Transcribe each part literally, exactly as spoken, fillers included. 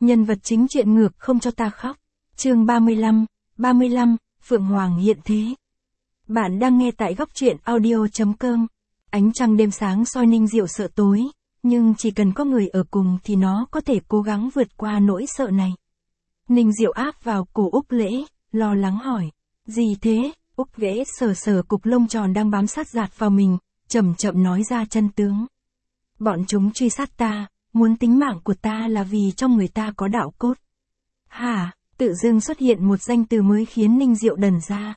Nhân vật chính chuyện ngược không cho ta khóc. Chương ba mươi lăm, ba mươi lăm, Phượng Hoàng hiện thế. Bạn đang nghe tại góc truyện audio chấm com. Ánh trăng đêm sáng soi Ninh Diệu sợ tối, nhưng chỉ cần có người ở cùng thì nó có thể cố gắng vượt qua nỗi sợ này. Ninh Diệu áp vào cổ Úc Lễ, lo lắng hỏi. Gì thế? Úc Lễ sờ sờ cục lông tròn đang bám sát dạt vào mình, chậm chậm nói ra chân tướng. Bọn chúng truy sát ta, muốn tính mạng của ta là vì trong người ta có đạo cốt. Hả? Tự dưng xuất hiện một danh từ mới khiến Ninh Diệu đần ra.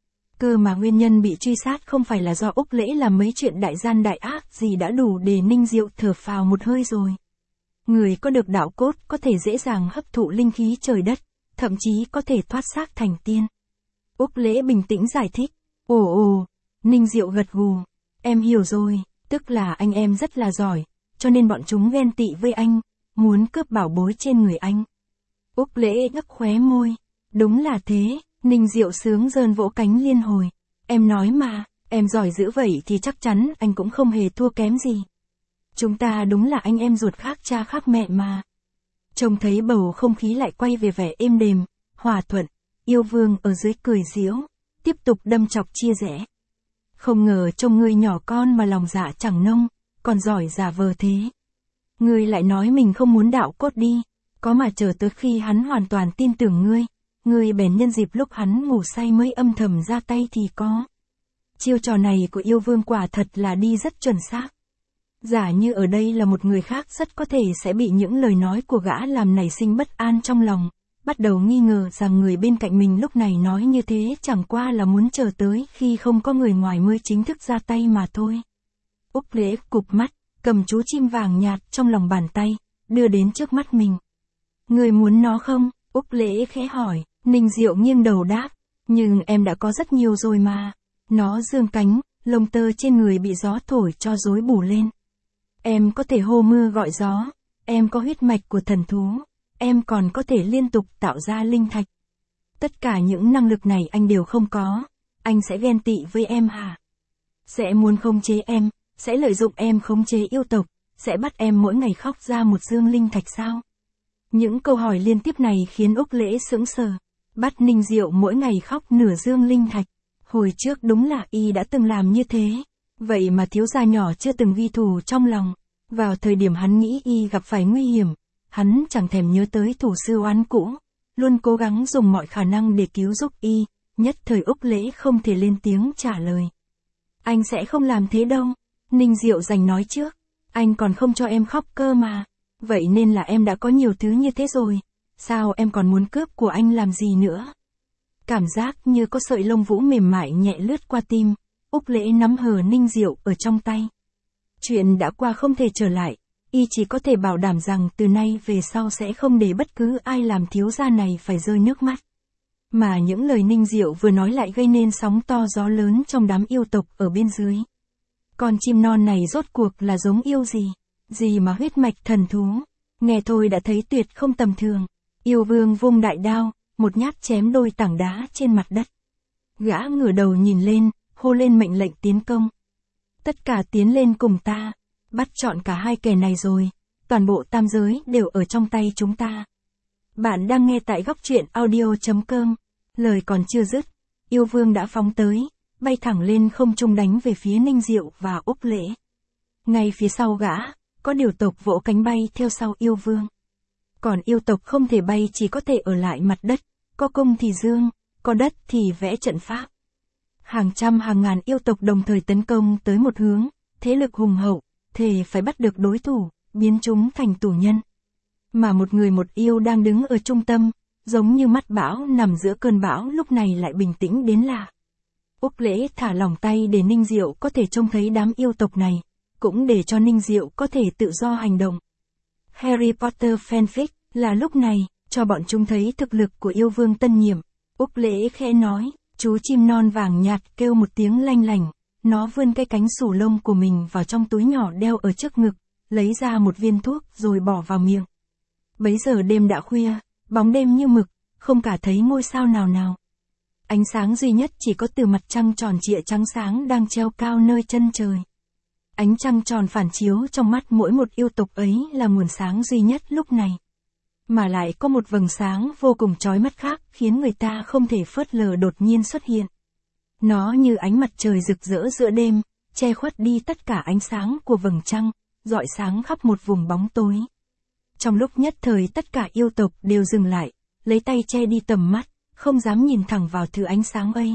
Cơ mà nguyên nhân bị truy sát không phải là do Úc Lễ làm mấy chuyện đại gian đại ác gì đã đủ để Ninh Diệu thở phào một hơi rồi. Người có được đạo cốt có thể dễ dàng hấp thụ linh khí trời đất, thậm chí có thể thoát xác thành tiên. Úc Lễ bình tĩnh giải thích. Ồ ồ, Ninh Diệu gật gù. Em hiểu rồi, tức là anh em rất là giỏi, cho nên bọn chúng ghen tị với anh, muốn cướp bảo bối trên người anh. Úc Lễ ngắc khóe môi. Đúng là thế, Ninh Diệu sướng rơn vỗ cánh liên hồi. Em nói mà, em giỏi dữ vậy thì chắc chắn anh cũng không hề thua kém gì. Chúng ta đúng là anh em ruột khác cha khác mẹ mà. Trông thấy bầu không khí lại quay về vẻ êm đềm, hòa thuận, Yêu Vương ở dưới cười giễu, tiếp tục đâm chọc chia rẽ. Không ngờ trông ngươi nhỏ con mà lòng dạ chẳng nông, còn giỏi giả vờ thế. Ngươi lại nói mình không muốn đạo cốt đi, có mà chờ tới khi hắn hoàn toàn tin tưởng ngươi, ngươi bèn nhân dịp lúc hắn ngủ say mới âm thầm ra tay thì có. Chiêu trò này của Yêu Vương quả thật là đi rất chuẩn xác. Giả như ở đây là một người khác rất có thể sẽ bị những lời nói của gã làm nảy sinh bất an trong lòng, bắt đầu nghi ngờ rằng người bên cạnh mình lúc này nói như thế chẳng qua là muốn chờ tới khi không có người ngoài mới chính thức ra tay mà thôi. Úc Lễ cụp mắt, cầm chú chim vàng nhạt trong lòng bàn tay, đưa đến trước mắt mình. Người muốn nó không? Úc Lễ khẽ hỏi. Ninh Diệu nghiêng đầu đáp. Nhưng em đã có rất nhiều rồi mà. Nó dương cánh, lông tơ trên người bị gió thổi cho rối bù lên. Em có thể hô mưa gọi gió, em có huyết mạch của thần thú, em còn có thể liên tục tạo ra linh thạch. Tất cả những năng lực này anh đều không có, anh sẽ ghen tị với em hả? Sẽ muốn khống chế em, sẽ lợi dụng em khống chế yêu tộc, sẽ bắt em mỗi ngày khóc ra một dương linh thạch sao? Những câu hỏi liên tiếp này khiến Úc Lễ sững sờ. Bắt Ninh Diệu mỗi ngày khóc nửa dương linh thạch. Hồi trước đúng là y đã từng làm như thế. Vậy mà thiếu gia nhỏ chưa từng ghi thù trong lòng. Vào thời điểm hắn nghĩ y gặp phải nguy hiểm, hắn chẳng thèm nhớ tới thù sư oán cũ, luôn cố gắng dùng mọi khả năng để cứu giúp y. Nhất thời Úc Lễ không thể lên tiếng trả lời. Anh sẽ không làm thế đâu. Ninh Diệu giành nói trước. Anh còn không cho em khóc cơ mà. Vậy nên là em đã có nhiều thứ như thế rồi. Sao em còn muốn cướp của anh làm gì nữa? Cảm giác như có sợi lông vũ mềm mại nhẹ lướt qua tim. Úc Lễ nắm hờ Ninh Diệu ở trong tay. Chuyện đã qua không thể trở lại. Y chỉ có thể bảo đảm rằng từ nay về sau sẽ không để bất cứ ai làm thiếu gia này phải rơi nước mắt. Mà những lời Ninh Diệu vừa nói lại gây nên sóng to gió lớn trong đám yêu tộc ở bên dưới. Con chim non này rốt cuộc là giống yêu gì? Gì mà huyết mạch thần thú? Nghe thôi đã thấy tuyệt không tầm thường. Yêu Vương vung đại đao, một nhát chém đôi tảng đá trên mặt đất. Gã ngửa đầu nhìn lên, hô lên mệnh lệnh tiến công. Tất cả tiến lên cùng ta, bắt trọn cả hai kẻ này rồi, toàn bộ tam giới đều ở trong tay chúng ta. Bạn đang nghe tại góc truyện audio chấm com. Lời còn chưa dứt, Yêu Vương đã phóng tới, bay thẳng lên không trung đánh về phía Ninh Diệu và Úc Lễ. Ngay phía sau gã, có điều tộc vỗ cánh bay theo sau Yêu Vương. Còn yêu tộc không thể bay chỉ có thể ở lại mặt đất, có cung thì dương, có đất thì vẽ trận pháp. Hàng trăm hàng ngàn yêu tộc đồng thời tấn công tới một hướng, thế lực hùng hậu, thề phải bắt được đối thủ, biến chúng thành tù nhân. Mà một người một yêu đang đứng ở trung tâm, giống như mắt bão nằm giữa cơn bão lúc này lại bình tĩnh đến lạ. Úc Lễ thả lỏng tay để Ninh Diệu có thể trông thấy đám yêu tộc này, cũng để cho Ninh Diệu có thể tự do hành động. Harry Potter fanfic, là lúc này, cho bọn chúng thấy thực lực của Yêu Vương tân nhiệm. Úc Lễ khẽ nói, chú chim non vàng nhạt kêu một tiếng lanh lảnh, nó vươn cái cánh xù lông của mình vào trong túi nhỏ đeo ở trước ngực, lấy ra một viên thuốc rồi bỏ vào miệng. Bấy giờ đêm đã khuya, bóng đêm như mực, không cả thấy ngôi sao nào nào. Ánh sáng duy nhất chỉ có từ mặt trăng tròn trịa trắng sáng đang treo cao nơi chân trời. Ánh trăng tròn phản chiếu trong mắt mỗi một yêu tộc ấy là nguồn sáng duy nhất lúc này. Mà lại có một vầng sáng vô cùng chói mắt khác khiến người ta không thể phớt lờ đột nhiên xuất hiện. Nó như ánh mặt trời rực rỡ giữa đêm, che khuất đi tất cả ánh sáng của vầng trăng, rọi sáng khắp một vùng bóng tối. Trong lúc nhất thời tất cả yêu tộc đều dừng lại, lấy tay che đi tầm mắt, không dám nhìn thẳng vào thứ ánh sáng ấy.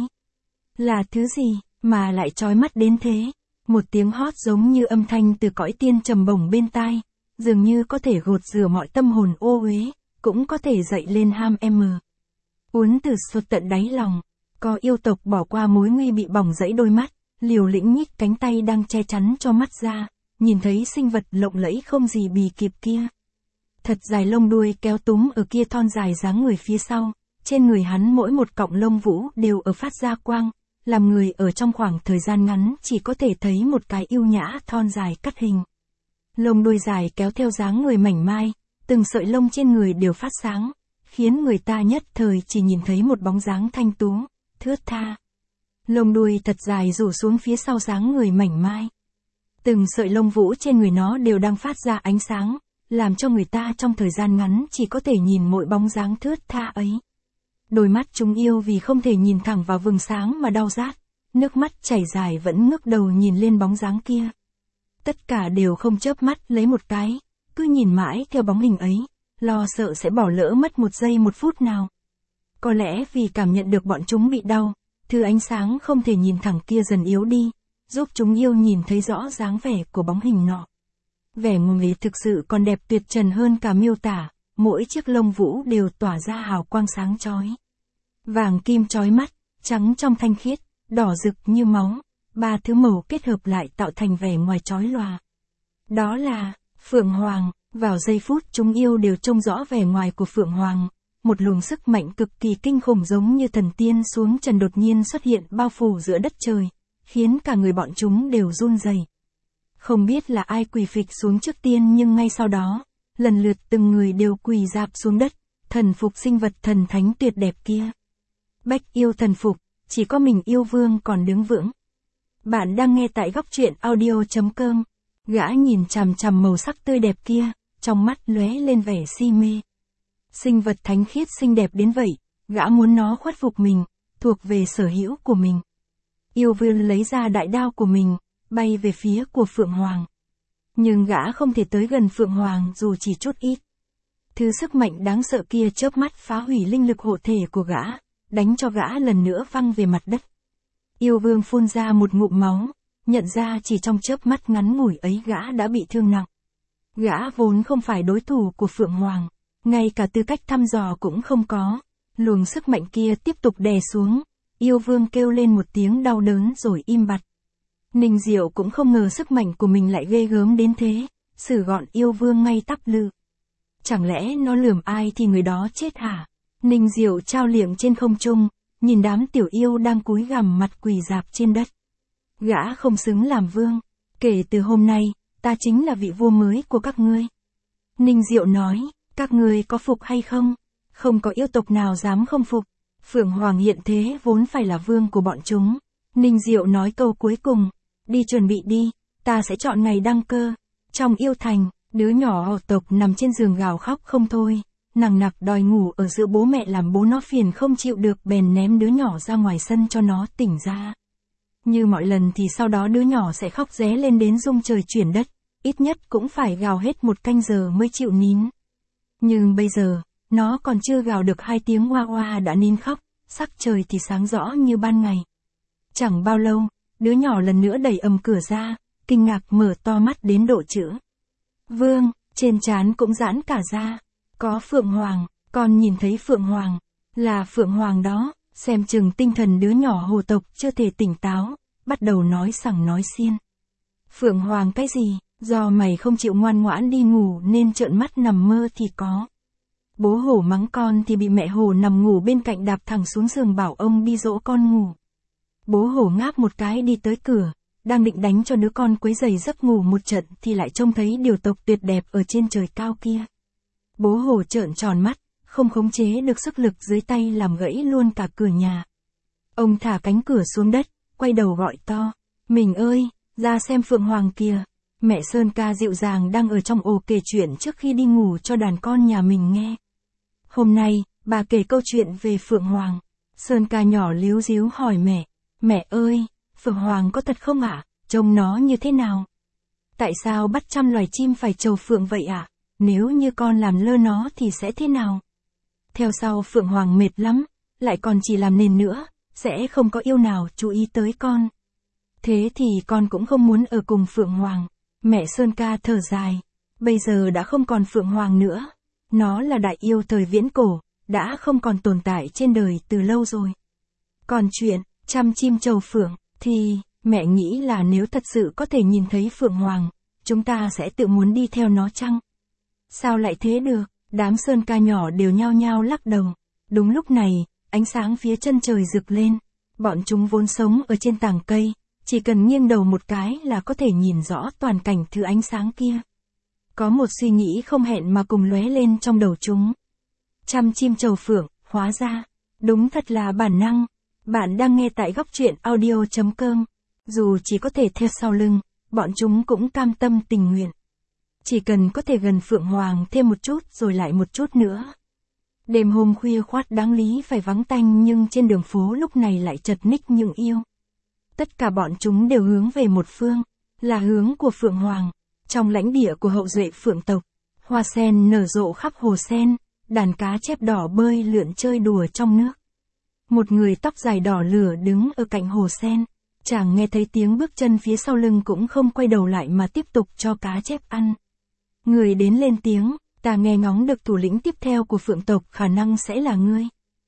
Là thứ gì, mà lại chói mắt đến thế? Một tiếng hót giống như âm thanh từ cõi tiên trầm bổng bên tai, dường như có thể gột rửa mọi tâm hồn ô uế, cũng có thể dậy lên ham em. Uốn từ sụt tận đáy lòng, có yêu tộc bỏ qua mối nguy bị bỏng rẫy đôi mắt, liều lĩnh nhích cánh tay đang che chắn cho mắt ra, nhìn thấy sinh vật lộng lẫy không gì bì kịp kia. Thật dài lông đuôi kéo túm ở kia thon dài dáng người phía sau, trên người hắn mỗi một cọng lông vũ đều ở phát ra quang, làm người ở trong khoảng thời gian ngắn chỉ có thể thấy một cái yêu nhã thon dài cắt hình. Lông đuôi dài kéo theo dáng người mảnh mai, từng sợi lông trên người đều phát sáng, khiến người ta nhất thời chỉ nhìn thấy một bóng dáng thanh tú, thướt tha. Lông đuôi thật dài rủ xuống phía sau dáng người mảnh mai. Từng sợi lông vũ trên người nó đều đang phát ra ánh sáng, làm cho người ta trong thời gian ngắn chỉ có thể nhìn mỗi bóng dáng thướt tha ấy. Đôi mắt chúng yêu vì không thể nhìn thẳng vào vầng sáng mà đau rát, nước mắt chảy dài vẫn ngước đầu nhìn lên bóng dáng kia. Tất cả đều không chớp mắt lấy một cái, cứ nhìn mãi theo bóng hình ấy, lo sợ sẽ bỏ lỡ mất một giây một phút nào. Có lẽ vì cảm nhận được bọn chúng bị đau, thứ ánh sáng không thể nhìn thẳng kia dần yếu đi, giúp chúng yêu nhìn thấy rõ dáng vẻ của bóng hình nọ. Vẻ người thực sự còn đẹp tuyệt trần hơn cả miêu tả, mỗi chiếc lông vũ đều tỏa ra hào quang sáng chói. Vàng kim chói mắt, trắng trong thanh khiết, đỏ rực như máu, ba thứ màu kết hợp lại tạo thành vẻ ngoài chói lòa. Đó là Phượng Hoàng. Vào giây phút chúng yêu đều trông rõ vẻ ngoài của Phượng Hoàng, một luồng sức mạnh cực kỳ kinh khủng giống như thần tiên xuống trần đột nhiên xuất hiện bao phủ giữa đất trời, khiến cả người bọn chúng đều run rẩy. Không biết là ai quỳ phịch xuống trước tiên nhưng ngay sau đó, lần lượt từng người đều quỳ rạp xuống đất, thần phục sinh vật thần thánh tuyệt đẹp kia. Bách yêu thần phục, chỉ có mình yêu vương còn đứng vững. Bạn đang nghe tại góc truyện audio chấm com. Gã nhìn chằm chằm màu sắc tươi đẹp kia, trong mắt lóe lên vẻ si mê. Sinh vật thánh khiết xinh đẹp đến vậy, gã muốn nó khuất phục mình, thuộc về sở hữu của mình. Yêu vương lấy ra đại đao của mình, bay về phía của Phượng Hoàng. Nhưng gã không thể tới gần Phượng Hoàng dù chỉ chút ít. Thứ sức mạnh đáng sợ kia chớp mắt phá hủy linh lực hộ thể của gã, đánh cho gã lần nữa văng về mặt đất. Yêu vương phun ra một ngụm máu, nhận ra chỉ trong chớp mắt ngắn ngủi ấy gã đã bị thương nặng. Gã vốn không phải đối thủ của Phượng Hoàng, ngay cả tư cách thăm dò cũng không có. Luồng sức mạnh kia tiếp tục đè xuống, yêu vương kêu lên một tiếng đau đớn rồi im bặt. Ninh Diệu cũng không ngờ sức mạnh của mình lại ghê gớm đến thế, xử gọn yêu vương ngay tắp lự. Chẳng lẽ nó lườm ai thì người đó chết hả? Ninh Diệu trao liệng trên không trung, nhìn đám tiểu yêu đang cúi gằm mặt quỳ rạp trên đất. Gã không xứng làm vương, kể từ hôm nay, ta chính là vị vua mới của các ngươi. Ninh Diệu nói, các ngươi có phục hay không? Không có yêu tộc nào dám không phục. Phượng Hoàng hiện thế vốn phải là vương của bọn chúng. Ninh Diệu nói câu cuối cùng, đi chuẩn bị đi, ta sẽ chọn ngày đăng cơ. Trong yêu thành, đứa nhỏ hậu tộc nằm trên giường gào khóc không thôi, nằng nặc đòi ngủ ở giữa bố mẹ làm bố nó phiền không chịu được bèn ném đứa nhỏ ra ngoài sân cho nó tỉnh ra. Như mọi lần thì sau đó đứa nhỏ sẽ khóc ré lên đến rung trời chuyển đất, ít nhất cũng phải gào hết một canh giờ mới chịu nín. Nhưng bây giờ, nó còn chưa gào được hai tiếng hoa hoa đã nín khóc, sắc trời thì sáng rõ như ban ngày. Chẳng bao lâu, đứa nhỏ lần nữa đẩy ầm cửa ra, kinh ngạc mở to mắt đến độ chữ vương, trên trán cũng giãn cả ra. Có Phượng Hoàng, con nhìn thấy Phượng Hoàng, là Phượng Hoàng đó, xem chừng tinh thần đứa nhỏ hồ tộc chưa thể tỉnh táo, bắt đầu nói sằng nói xiên. Phượng Hoàng cái gì, do mày không chịu ngoan ngoãn đi ngủ nên trợn mắt nằm mơ thì có. Bố hổ mắng con thì bị mẹ hổ nằm ngủ bên cạnh đạp thẳng xuống giường bảo ông đi dỗ con ngủ. Bố hổ ngáp một cái đi tới cửa, đang định đánh cho đứa con quấy rầy giấc ngủ một trận thì lại trông thấy điều tộc tuyệt đẹp ở trên trời cao kia. Bố hổ trợn tròn mắt, không khống chế được sức lực dưới tay làm gãy luôn cả cửa nhà. Ông thả cánh cửa xuống đất, quay đầu gọi to, mình ơi, ra xem Phượng Hoàng kìa. Mẹ Sơn Ca dịu dàng đang ở trong ổ kể chuyện trước khi đi ngủ cho đàn con nhà mình nghe. Hôm nay, bà kể câu chuyện về Phượng Hoàng. Sơn Ca nhỏ líu díu hỏi mẹ, mẹ ơi, Phượng Hoàng có thật không ạ? Trông nó như thế nào? Tại sao bắt trăm loài chim phải trầu phượng vậy ạ? Nếu như con làm lơ nó thì sẽ thế nào? Theo sau Phượng Hoàng mệt lắm, lại còn chỉ làm nền nữa, sẽ không có yêu nào chú ý tới con. Thế thì con cũng không muốn ở cùng Phượng Hoàng. Mẹ Sơn Ca thở dài, bây giờ đã không còn Phượng Hoàng nữa. Nó là đại yêu thời viễn cổ, đã không còn tồn tại trên đời từ lâu rồi. Còn chuyện, chăm chim trầu phượng, thì, mẹ nghĩ là nếu thật sự có thể nhìn thấy Phượng Hoàng, chúng ta sẽ tự muốn đi theo nó chăng? Sao lại thế được? Đám Sơn Ca nhỏ đều nhao nhao lắc đầu. Đúng lúc này, ánh sáng phía chân trời rực lên. Bọn chúng vốn sống ở trên tàng cây, chỉ cần nghiêng đầu một cái là có thể nhìn rõ toàn cảnh thứ ánh sáng kia. Có một suy nghĩ không hẹn mà cùng lóe lên trong đầu chúng. Chăm chim trầu phượng, hóa ra, đúng thật là bản năng. Bạn đang nghe tại góc truyện audio chấm com. Dù chỉ có thể theo sau lưng, bọn chúng cũng cam tâm tình nguyện. Chỉ cần có thể gần Phượng Hoàng thêm một chút rồi lại một chút nữa. Đêm hôm khuya khoát đáng lý phải vắng tanh nhưng trên đường phố lúc này lại chật ních những yêu. Tất cả bọn chúng đều hướng về một phương, là hướng của Phượng Hoàng. Trong lãnh địa của hậu duệ Phượng tộc, hoa sen nở rộ khắp hồ sen, đàn cá chép đỏ bơi lượn chơi đùa trong nước. Một người tóc dài đỏ lửa đứng ở cạnh hồ sen, chàng nghe thấy tiếng bước chân phía sau lưng cũng không quay đầu lại mà tiếp tục cho cá chép ăn. Người đến lên tiếng, ta nghe ngóng được thủ lĩnh tiếp theo của Phượng tộc khả năng sẽ là ngươi.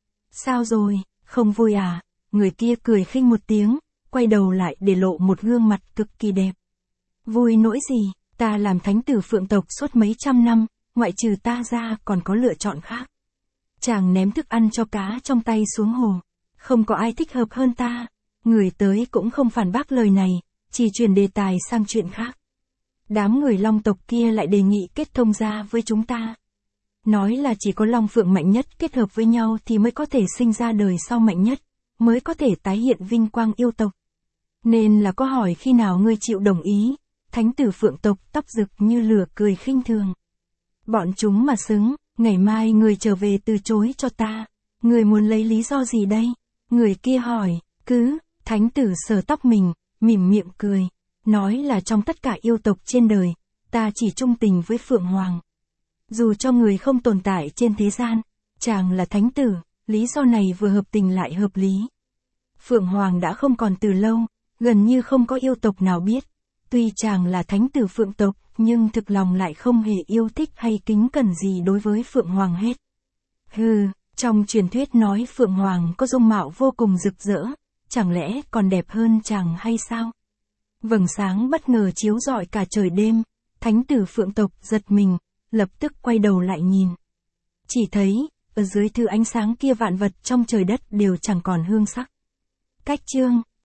Sao rồi, không vui à? Người kia cười khinh một tiếng, quay đầu lại để lộ một gương mặt cực kỳ đẹp. Vui nỗi gì, ta làm thánh tử Phượng tộc suốt mấy trăm năm, ngoại trừ ta ra còn có lựa chọn khác. Chàng ném thức ăn cho cá trong tay xuống hồ. Không có ai thích hợp hơn ta. Người tới cũng không phản bác lời này, chỉ chuyển đề tài sang chuyện khác. Đám người Long tộc kia lại đề nghị kết thông gia với chúng ta. Nói là chỉ có Long Phượng mạnh nhất kết hợp với nhau thì mới có thể sinh ra đời sau mạnh nhất, mới có thể tái hiện vinh quang yêu tộc. Nên là có hỏi khi nào ngươi chịu đồng ý. Thánh tử Phượng tộc tóc rực như lửa cười khinh thường. Bọn chúng mà xứng, ngày mai người trở về từ chối cho ta. Người muốn lấy lý do gì đây? Người kia hỏi, cứ, thánh tử sờ tóc mình, mỉm miệng cười. Nói là trong tất cả yêu tộc trên đời, ta chỉ trung tình với Phượng Hoàng. Dù cho người không tồn tại trên thế gian, chàng là thánh tử, lý do này vừa hợp tình lại hợp lý. Phượng Hoàng đã không còn từ lâu, gần như không có yêu tộc nào biết. Tuy chàng là thánh tử Phượng tộc, nhưng thực lòng lại không hề yêu thích hay kính cẩn gì đối với Phượng Hoàng hết. Hừ, trong truyền thuyết nói Phượng Hoàng có dung mạo vô cùng rực rỡ, chẳng lẽ còn đẹp hơn chàng hay sao? Vầng sáng bất ngờ chiếu rọi cả trời đêm, thánh tử Phượng tộc giật mình, lập tức quay đầu lại nhìn. Chỉ thấy, ở dưới thứ ánh sáng kia vạn vật trong trời đất đều chẳng còn hương sắc. Cách chương